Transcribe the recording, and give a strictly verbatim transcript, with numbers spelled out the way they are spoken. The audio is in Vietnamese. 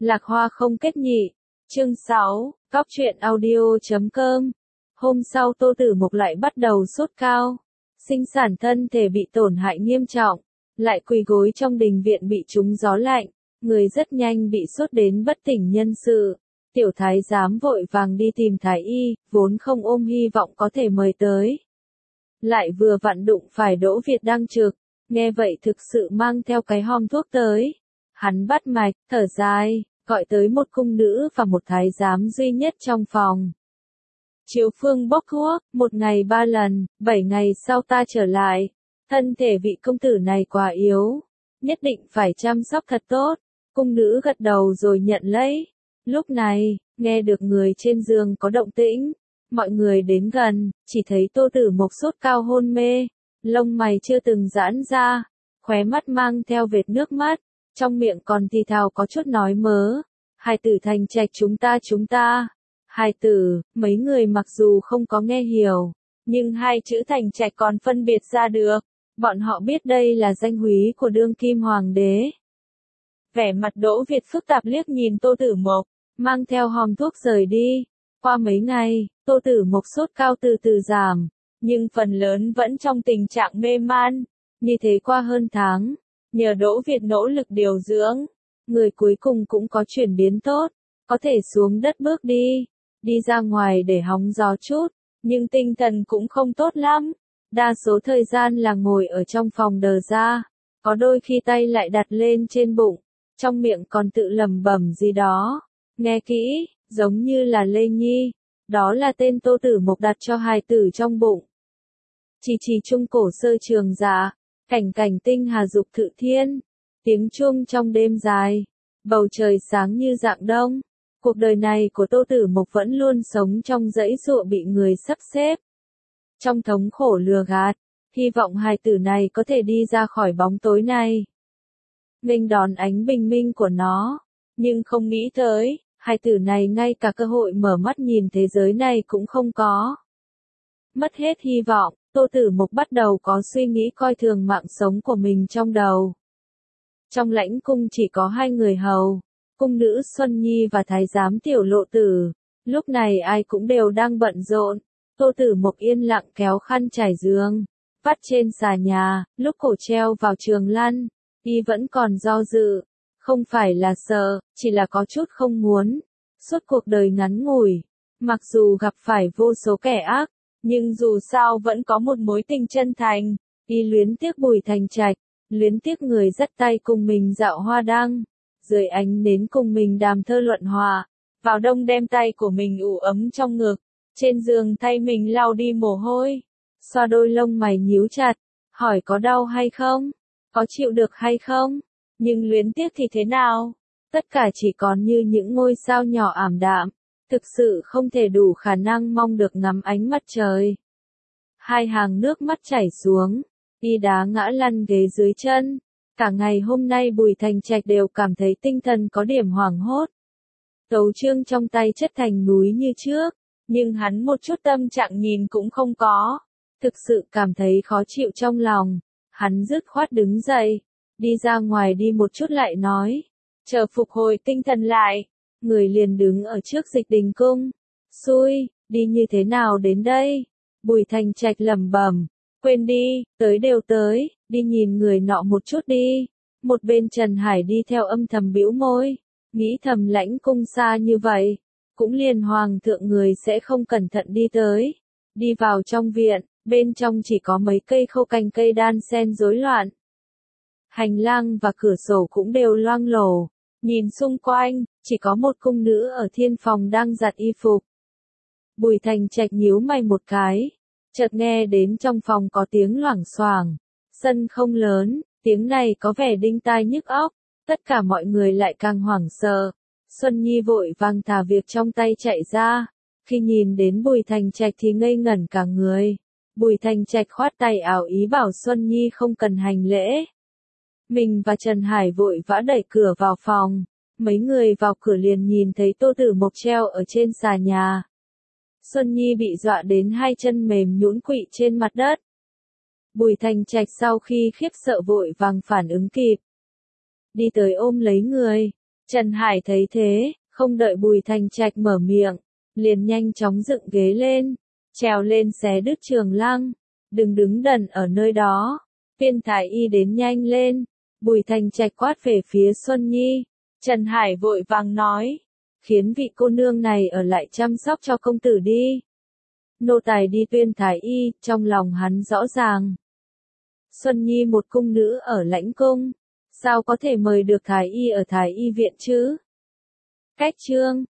Lạc Hoa không kết nhị. Chương sáu, Góc truyện audio chấm com. Hôm sau Tô Tử Mục lại bắt đầu sốt cao. Sinh sản thân thể bị tổn hại nghiêm trọng. Lại quỳ gối trong đình viện bị trúng gió lạnh. Người rất nhanh bị sốt đến bất tỉnh nhân sự. Tiểu thái giám vội vàng đi tìm thái y, vốn không ôm hy vọng có thể mời tới. Lại vừa vặn đụng phải Đỗ Việt đang trực. Nghe vậy thực sự mang theo cái hòm thuốc tới. Hắn bắt mạch, thở dài, gọi tới một cung nữ và một thái giám duy nhất trong phòng. Chiếu phương bốc thuốc, một ngày ba lần, bảy ngày sau ta trở lại. Thân thể vị công tử này quá yếu, nhất định phải chăm sóc thật tốt. Cung nữ gật đầu rồi nhận lấy. Lúc này, nghe được người trên giường có động tĩnh. Mọi người đến gần, chỉ thấy Tô Tử Mục sốt cao hôn mê. Lông mày chưa từng giãn ra, khóe mắt mang theo vệt nước mắt. Trong miệng còn thì thào có chút nói mớ. Hai tử Thành Trạch chúng ta chúng ta. Hai tử, mấy người mặc dù không có nghe hiểu, nhưng hai chữ Thành Trạch còn phân biệt ra được. Bọn họ biết đây là danh húy của đương kim hoàng đế. Vẻ mặt Đỗ Việt phức tạp liếc nhìn Tô Tử Mục, mang theo hòm thuốc rời đi. Qua mấy ngày, Tô Tử Mục sốt cao từ từ giảm, nhưng phần lớn vẫn trong tình trạng mê man. Như thế qua hơn tháng, nhờ Đỗ Việt nỗ lực điều dưỡng, người cuối cùng cũng có chuyển biến tốt, có thể xuống đất bước đi, đi ra ngoài để hóng gió chút, nhưng tinh thần cũng không tốt lắm. Đa số thời gian là ngồi ở trong phòng đờ ra, có đôi khi tay lại đặt lên trên bụng, trong miệng còn tự lẩm bẩm gì đó. Nghe kỹ, giống như là Lê Nhi, đó là tên Tô Tử Mục đặt cho hài tử trong bụng. Chỉ chỉ trung cổ sơ trường dạ, cảnh cảnh tinh hà dục thự thiên, tiếng chuông trong đêm dài, bầu trời sáng như rạng đông. Cuộc đời này của Tô Tử Mục vẫn luôn sống trong dãy dụa bị người sắp xếp. Trong thống khổ lừa gạt, hy vọng hài tử này có thể đi ra khỏi bóng tối này. Nghênh đón ánh bình minh của nó, nhưng không nghĩ tới, hài tử này ngay cả cơ hội mở mắt nhìn thế giới này cũng không có. Mất hết hy vọng, Tô Tử Mục bắt đầu có suy nghĩ coi thường mạng sống của mình trong đầu. Trong lãnh cung chỉ có hai người hầu, cung nữ Xuân Nhi và thái giám Tiểu Lộ Tử. Lúc này ai cũng đều đang bận rộn. Tô Tử Mục yên lặng kéo khăn trải giường, vắt trên xà nhà, lúc cổ treo vào trường lăn, y vẫn còn do dự. Không phải là sợ, chỉ là có chút không muốn. Suốt cuộc đời ngắn ngủi, mặc dù gặp phải vô số kẻ ác, nhưng dù sao vẫn có một mối tình chân thành. Y luyến tiếc Bùi Thành Trạch, luyến tiếc người dắt tay cùng mình dạo hoa đăng, dưới ánh nến cùng mình đàm thơ luận hòa, vào đông đem tay của mình ủ ấm trong ngực, trên giường thay mình lau đi mồ hôi, xoa đôi lông mày nhíu chặt, hỏi có đau hay không, có chịu được hay không, nhưng luyến tiếc thì thế nào, tất cả chỉ còn như những ngôi sao nhỏ ảm đạm, thực sự không thể đủ khả năng mong được ngắm ánh mặt trời. Hai hàng nước mắt chảy xuống, y đá ngã lăn ghế dưới chân. Cả ngày hôm nay Bùi Thành Trạch đều cảm thấy tinh thần có điểm hoảng hốt. Tấu chương trong tay chất thành núi như trước, nhưng hắn một chút tâm trạng nhìn cũng không có. Thực sự cảm thấy khó chịu trong lòng, hắn dứt khoát đứng dậy, đi ra ngoài đi một chút lại nói. Chờ phục hồi tinh thần lại, người liền đứng ở trước Dịch Đình cung. Xui, đi như thế nào đến đây? Bùi Thành Trạch lẩm bẩm. Quên đi, tới đều tới, đi nhìn người nọ một chút đi. Một bên Trần Hải đi theo âm thầm bĩu môi, nghĩ thầm lãnh cung xa như vậy, cũng liền hoàng thượng người sẽ không cẩn thận đi tới. Đi vào trong viện, bên trong chỉ có mấy cây khô cành cây đan sen rối loạn. Hành lang và cửa sổ cũng đều loang lổ, nhìn xung quanh, chỉ có một cung nữ ở thiên phòng đang giặt y phục. Bùi Thành Trạch nhíu mày một cái. Chợt nghe đến trong phòng có tiếng loảng xoảng, sân không lớn, tiếng này có vẻ đinh tai nhức óc, tất cả mọi người lại càng hoảng sợ. Xuân Nhi vội vàng thả việc trong tay chạy ra, khi nhìn đến Bùi Thành Trạch thì ngây ngẩn cả người. Bùi Thành Trạch khoát tay ảo ý bảo Xuân Nhi không cần hành lễ. Mình và Trần Hải vội vã đẩy cửa vào phòng, mấy người vào cửa liền nhìn thấy Tô Tử Mục treo ở trên xà nhà. Xuân Nhi bị dọa đến hai chân mềm nhũn quỵ trên mặt đất. Bùi Thành Trạch sau khi khiếp sợ vội vàng phản ứng kịp, đi tới ôm lấy người. Trần Hải thấy thế, không đợi Bùi Thành Trạch mở miệng, liền nhanh chóng dựng ghế lên, trèo lên xé đứt Trường Lăng, đừng đứng đần ở nơi đó, phiên thái y đến nhanh lên, Bùi Thành Trạch quát về phía Xuân Nhi, Trần Hải vội vàng nói, khiến vị cô nương này ở lại chăm sóc cho công tử đi. Nô tài đi tuyên thái y, trong lòng hắn rõ ràng. Xuân Nhi một cung nữ ở lãnh cung, sao có thể mời được thái y ở thái y viện chứ? Cách chương